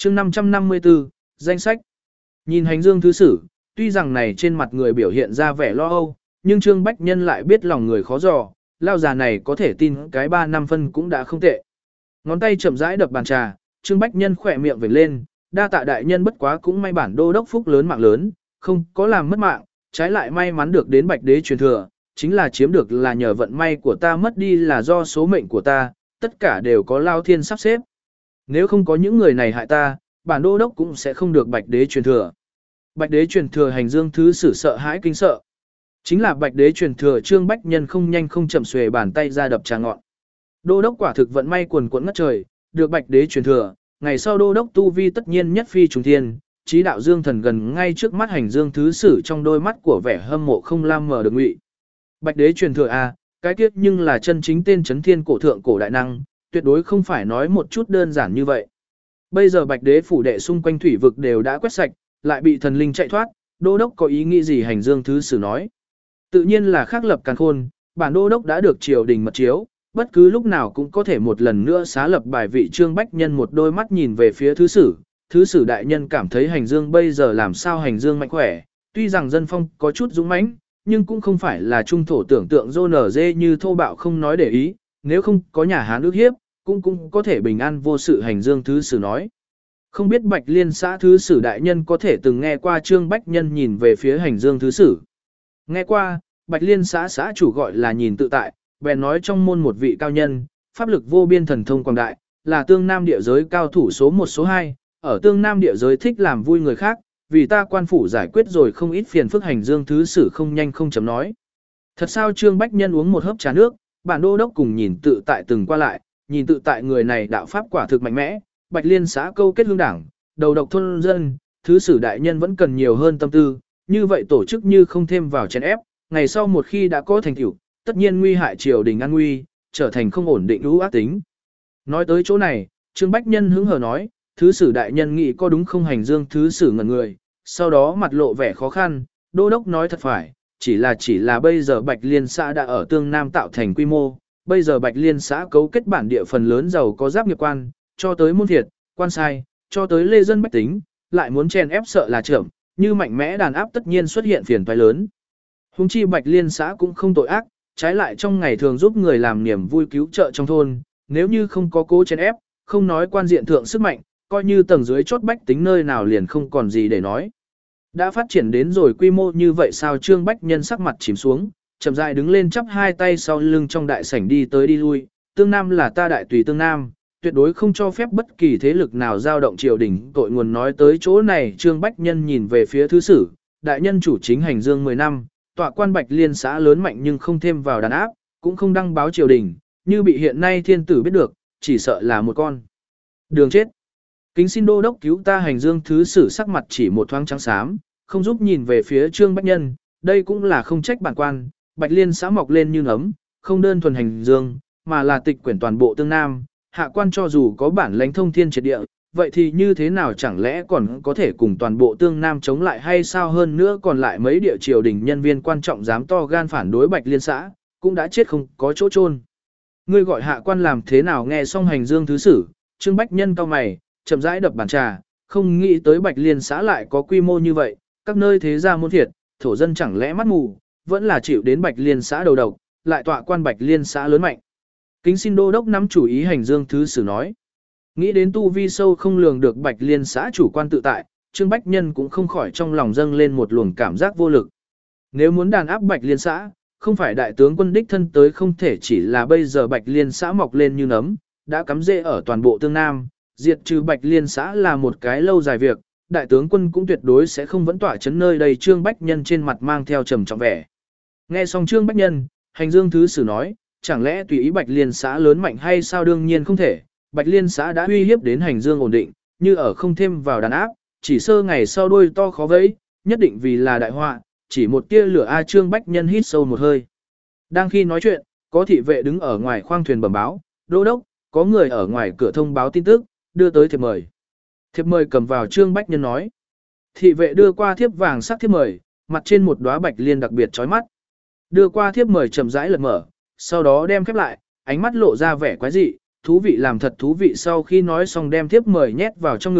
chương 554, danh sách. Nhìn hành dương thứ sử, tuy rằng này trên mặt người biểu hiện ra vẻ lo âu, nhưng Trương Bách Nhân lại biết lòng người khó dò, lao già này có thể tin cái 3 năm phân cũng đã không tệ. Ngón tay chậm rãi đập bàn trà, Trương Bách Nhân khỏe miệng vểnh lên, đa tạ đại nhân bất quá cũng may bản đô đốc phúc lớn mạng lớn, không có làm mất mạng, trái lại may mắn được đến Bạch đế truyền thừa, chính là chiếm được là nhờ vận may của ta, mất đi là do số mệnh của ta, tất cả đều có Lao Thiên sắp xếp. Nếu không có những người này hại ta, bản đô đốc cũng sẽ không được Bạch đế truyền thừa. Bạch đế truyền thừa hành dương thứ sử sợ hãi kinh sợ. Chính là Bạch đế truyền thừa Trương Bách Nhân không nhanh không chậm xuề bàn tay ra đập trà ngọn. Đô đốc quả thực vận may quần quẫn ngất trời, được Bạch đế truyền thừa, ngày sau đô đốc tu vi tất nhiên nhất phi trùng thiên, chí đạo dương thần gần ngay trước mắt hành dương thứ sử trong đôi mắt của vẻ hâm mộ không lam mờ được ngụy. Bạch đế truyền thừa à, cái tiết nhưng là chân chính tên chấn thiên cổ thượng cổ đại năng, tuyệt đối không phải nói một chút đơn giản như vậy. Bây giờ Bạch đế phủ đệ xung quanh thủy vực đều đã quét sạch, lại bị thần linh chạy thoát, đô đốc có ý nghĩ gì? Hành dương thứ sử nói. Tự nhiên là khắc lập càn khôn, bản đô đốc đã được triều đình mật chiếu, bất cứ lúc nào cũng có thể một lần nữa xá lập bài vị. Trương Bách Nhân một đôi mắt nhìn về phía thứ sử đại nhân cảm thấy hành dương bây giờ làm sao? Hành dương mạnh khỏe, tuy rằng dân phong có chút dũng mãnh, nhưng cũng không phải là trung thổ tưởng tượng rô nở dê như thô bạo không nói để ý, nếu không có nhà Hán ước hiếp, cũng có thể bình an vô sự. Hành dương thứ sử nói. Không biết Bạch Liên xã thứ sử đại nhân có thể từng nghe qua? Trương Bách Nhân nhìn về phía hành dương thứ sử. Nghe qua, Bạch Liên xã xã chủ gọi là Nhìn Tự Tại, bèn nói trong môn một vị cao nhân, pháp lực vô biên thần thông quảng đại, là tương nam địa giới cao thủ số 1 số 2, ở tương nam địa giới thích làm vui người khác, vì ta quan phủ giải quyết rồi không ít phiền phức. Hành dương thứ sử không nhanh không chậm nói. Thật sao? Trương Bách Nhân uống một hớp trà nước, bản đô đốc cùng Nhìn Tự Tại từng qua lại, Nhìn Tự Tại người này đạo pháp quả thực mạnh mẽ, Bạch Liên xã câu kết hương đảng, đầu độc thôn dân, thứ sử đại nhân vẫn cần nhiều hơn tâm tư, như vậy tổ chức như không thêm vào chèn ép, ngày sau một khi đã có thành tựu, tất nhiên nguy hại triều đình an nguy, trở thành không ổn định ưu ác tính. Nói tới chỗ này, Trương Bách Nhân hứng hờ nói, thứ sử đại nhân nghĩ có đúng không? Hành dương thứ sử ngẩn người, sau đó mặt lộ vẻ khó khăn, đô đốc nói thật phải, chỉ là bây giờ Bạch Liên xã đã ở tương nam tạo thành quy mô, bây giờ Bạch Liên xã cấu kết bản địa phần lớn giàu có giáp nghiệp quan, cho tới môn thiệt, quan sai, cho tới lê dân bách tính, lại muốn chèn ép sợ là chậm, như mạnh mẽ đàn áp tất nhiên xuất hiện phiền toái lớn. Hùng chi Bạch Liên xã cũng không tội ác, trái lại trong ngày thường giúp người làm niềm vui cứu trợ trong thôn, nếu như không có cố chèn ép, không nói quan diện thượng sức mạnh, coi như tầng dưới chốt bách tính nơi nào liền không còn gì để nói. Đã phát triển đến rồi quy mô như vậy sao? Trương Bách Nhân sắc mặt chìm xuống, chậm rãi đứng lên chắp hai tay sau lưng trong đại sảnh đi tới đi lui, tương nam là ta đại tùy tương nam, tuyệt đối không cho phép bất kỳ thế lực nào dao động triều đình. Tội nguồn nói tới chỗ này, Trương Bách Nhân nhìn về phía thứ sử, đại nhân chủ chính hành dương 10 năm, tọa quan Bạch Liên xã lớn mạnh nhưng không thêm vào đàn áp, cũng không đăng báo triều đình, như bị hiện nay thiên tử biết được, chỉ sợ là một con đường chết. Kính xin đô đốc cứu ta. Hành dương thứ sử sắc mặt chỉ một thoáng trắng xám, không giúp nhìn về phía Trương Bách Nhân, đây cũng là không trách bản quan, Bạch Liên xã mọc lên như nấm, không đơn thuần hành dương, mà là tịch quyển toàn bộ tương nam, hạ quan cho dù có bản lãnh thông thiên triệt địa, vậy thì như thế nào, chẳng lẽ còn có thể cùng toàn bộ tương nam chống lại hay sao? Hơn nữa còn lại mấy địa triều đình nhân viên quan trọng dám to gan phản đối Bạch Liên xã, cũng đã chết không có chỗ chôn. Ngươi gọi hạ quan làm thế nào? Nghe xong hành dương thứ sử, Trương Bách Nhân cau mày, chậm rãi đập bàn trà, không nghĩ tới Bạch Liên xã lại có quy mô như vậy, các nơi thế gia môn thiệt, thổ dân chẳng lẽ mắt mù, vẫn là chịu đến Bạch Liên xã đầu độc, lại tọa quan Bạch Liên xã lớn mạnh. Kính xin đô đốc nắm chủ ý. Hành dương thứ sử nói. Nghĩ đến tu vi sâu không lường được Bạch Liên xã chủ quan tự tại, Trương Bách Nhân cũng không khỏi trong lòng dâng lên một luồng cảm giác vô lực. Nếu muốn đàn áp Bạch Liên xã, không phải đại tướng quân đích thân tới không thể, chỉ là bây giờ Bạch Liên xã mọc lên như nấm, đã cắm rễ ở toàn bộ tương nam, diệt trừ Bạch Liên xã là một cái lâu dài việc, đại tướng quân cũng tuyệt đối sẽ không vẫn tỏa chấn nơi đây. Trương Bách Nhân trên mặt mang theo trầm trọng vẻ. Nghe xong Trương Bách Nhân, hành dương thứ sử nói, chẳng lẽ tùy ý Bạch Liên xã lớn mạnh hay sao? Đương nhiên không thể, Bạch Liên xã đã uy hiếp đến hành dương ổn định, như ở không thêm vào đàn áp, chỉ sơ ngày sau đuôi to khó vẫy, nhất định vì là đại họa, chỉ một tia lửa a. Trương Bách Nhân hít sâu một hơi. Đang khi nói chuyện, có thị vệ đứng ở ngoài khoang thuyền bẩm báo, đô đốc, có người ở ngoài cửa thông báo tin tức, đưa tới thiệp mời. Thiệp mời cầm vào. Trương Bách Nhân nói. Thị vệ đưa qua thiếp vàng sắc thiếp mời, mặt trên một đóa bạch liên đặc biệt chói mắt. Đưa qua thiếp mời chậm rãi lật mở, sau đó đem khép lại, ánh mắt lộ ra vẻ quái dị, thú vị làm thật thú vị. Sau khi nói xong đem thiếp mời nhét vào trong ngực,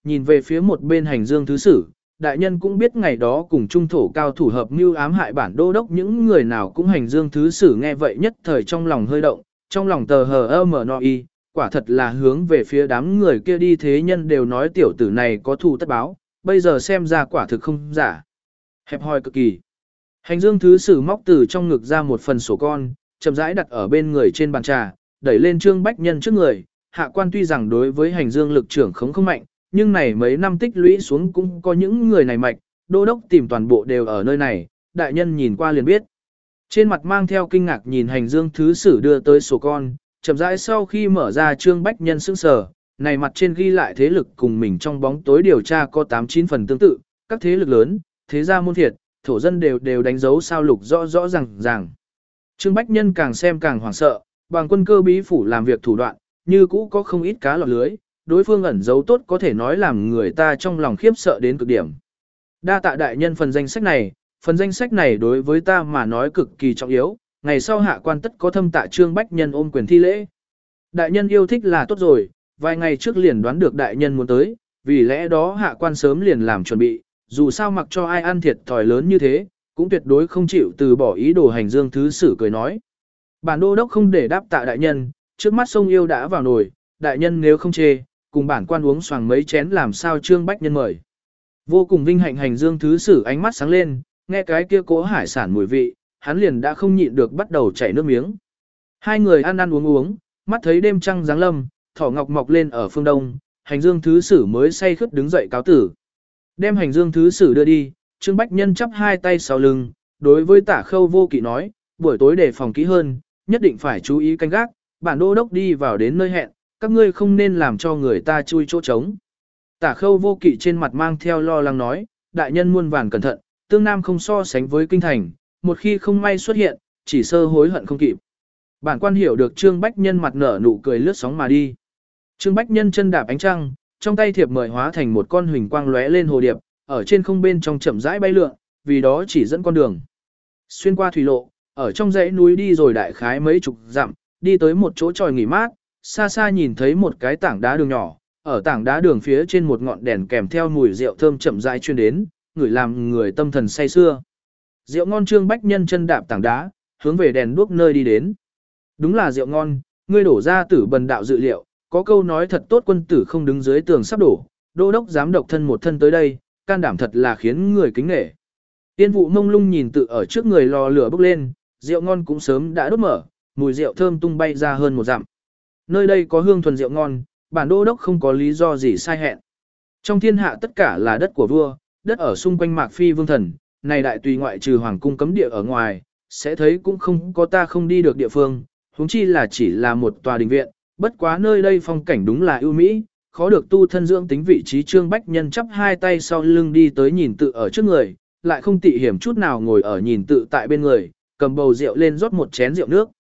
nhìn về phía một bên Hành Dương thứ sử, đại nhân cũng biết ngày đó cùng trung thổ cao thủ hợp mưu ám hại bản đô đốc những người nào cũng Hành Dương thứ sử nghe vậy nhất thời trong lòng hơi động, trong lòng tờ hờ mở no y, quả thật là hướng về phía đám người kia đi thế nhân đều nói tiểu tử này có thù tất báo, bây giờ xem ra quả thực không giả. Hẹp hòi cực kỳ. Hành Dương thứ sử móc từ trong ngực ra một phần sổ con, chậm rãi đặt ở bên người trên bàn trà, đẩy lên Trương Bách Nhân trước người, hạ quan tuy rằng đối với Hành Dương lực trưởng không mạnh, nhưng này mấy năm tích lũy xuống cũng có những người này mạch, đô đốc tìm toàn bộ đều ở nơi này, đại nhân nhìn qua liền biết. Trên mặt mang theo kinh ngạc nhìn Hành Dương thứ sử đưa tới sổ con, chậm rãi sau khi mở ra Trương Bách Nhân sững sờ, này mặt trên ghi lại thế lực cùng mình trong bóng tối điều tra có 8-9 phần tương tự, các thế lực lớn, thế gia môn thiệt, thổ dân đều đánh dấu sao lục rõ rõ ràng. Trương Bách Nhân càng xem càng hoảng sợ, bằng quân cơ bí phủ làm việc thủ đoạn, như cũ có không ít cá lọt lưới, đối phương ẩn giấu tốt có thể nói làm người ta trong lòng khiếp sợ đến cực điểm. Đa tạ đại nhân phần danh sách này đối với ta mà nói cực kỳ trọng yếu, ngày sau hạ quan tất có thâm tạ. Trương Bách Nhân ôm quyền thi lễ. Đại nhân yêu thích là tốt rồi, vài ngày trước liền đoán được đại nhân muốn tới, vì lẽ đó hạ quan sớm liền làm chuẩn bị, dù sao mặc cho ai ăn thiệt thòi lớn như thế, cũng tuyệt đối không chịu từ bỏ ý đồ. Hành Dương thứ sử cười nói. Bản đô đốc không để đáp tạ đại nhân, trước mắt sông yêu đã vào nồi, đại nhân nếu không chê, cùng bản quan uống xoàng mấy chén làm sao. Trương Bách Nhân mời. Vô cùng vinh hạnh. Hành Dương thứ sử ánh mắt sáng lên, nghe cái kia cỗ hải sản mùi vị, hắn liền đã không nhịn được bắt đầu chảy nước miếng. Hai người ăn uống, mắt thấy đêm trăng giáng lâm, thỏ ngọc mọc lên ở phương đông, Hành Dương thứ sử mới say khướt đứng dậy cáo tử. Đem Hành Dương thứ sử đưa đi, Trương Bách Nhân chắp hai tay sau lưng, đối với Tả Khâu Vô Kỵ nói, buổi tối đề phòng kỹ hơn, nhất định phải chú ý canh gác, bản đô đốc đi vào đến nơi hẹn, các ngươi không nên làm cho người ta chui chỗ trống. Tả Khâu Vô Kỵ trên mặt mang theo lo lắng nói, đại nhân muôn vàn cẩn thận, tương nam không so sánh với kinh thành, một khi không may xuất hiện, chỉ sơ hối hận không kịp. Bản quan hiểu được. Trương Bách Nhân mặt nở nụ cười lướt sóng mà đi. Trương Bách Nhân chân đạp ánh trăng, trong tay thiệp mời hóa thành một con huỳnh quang lóe lên hồ điệp, ở trên không bên trong chậm rãi bay lượn, vì đó chỉ dẫn con đường. Xuyên qua thủy lộ, ở trong dãy núi đi rồi đại khái mấy chục dặm, đi tới một chỗ tròi nghỉ mát, xa xa nhìn thấy một cái tảng đá đường nhỏ, ở tảng đá đường phía trên một ngọn đèn kèm theo mùi rượu thơm chậm rãi truyền đến, người làm người tâm thần say sưa. Rượu ngon. Trương Bách Nhân chân đạp tảng đá, hướng về đèn đuốc nơi đi đến. Đúng là rượu ngon, ngươi đổ ra tử bần đạo dự liệu, có câu nói thật tốt, quân tử không đứng dưới tường sắp đổ, đô đốc dám độc thân một thân tới đây, can đảm thật là khiến người kính nể. Tiên vụ mông lung nhìn tự ở trước người lò lửa bốc lên, rượu ngon cũng sớm đã đốt mở, mùi rượu thơm tung bay ra hơn một dặm. Nơi đây có hương thuần rượu ngon, bản đô đốc không có lý do gì sai hẹn. Trong thiên hạ tất cả là đất của vua, đất ở xung quanh Mạc Phi vương thần, này đại tùy ngoại trừ hoàng cung cấm địa ở ngoài, sẽ thấy cũng không có ta không đi được địa phương, huống chi là chỉ là một tòa đình viện, bất quá nơi đây phong cảnh đúng là ưu mỹ, khó được tu thân dưỡng tính vị trí. Trương Bách Nhân chắp hai tay sau lưng đi tới nhìn tự ở trước người, lại không tị hiểm chút nào ngồi ở nhìn tự tại bên người, cầm bầu rượu lên rót một chén rượu nước.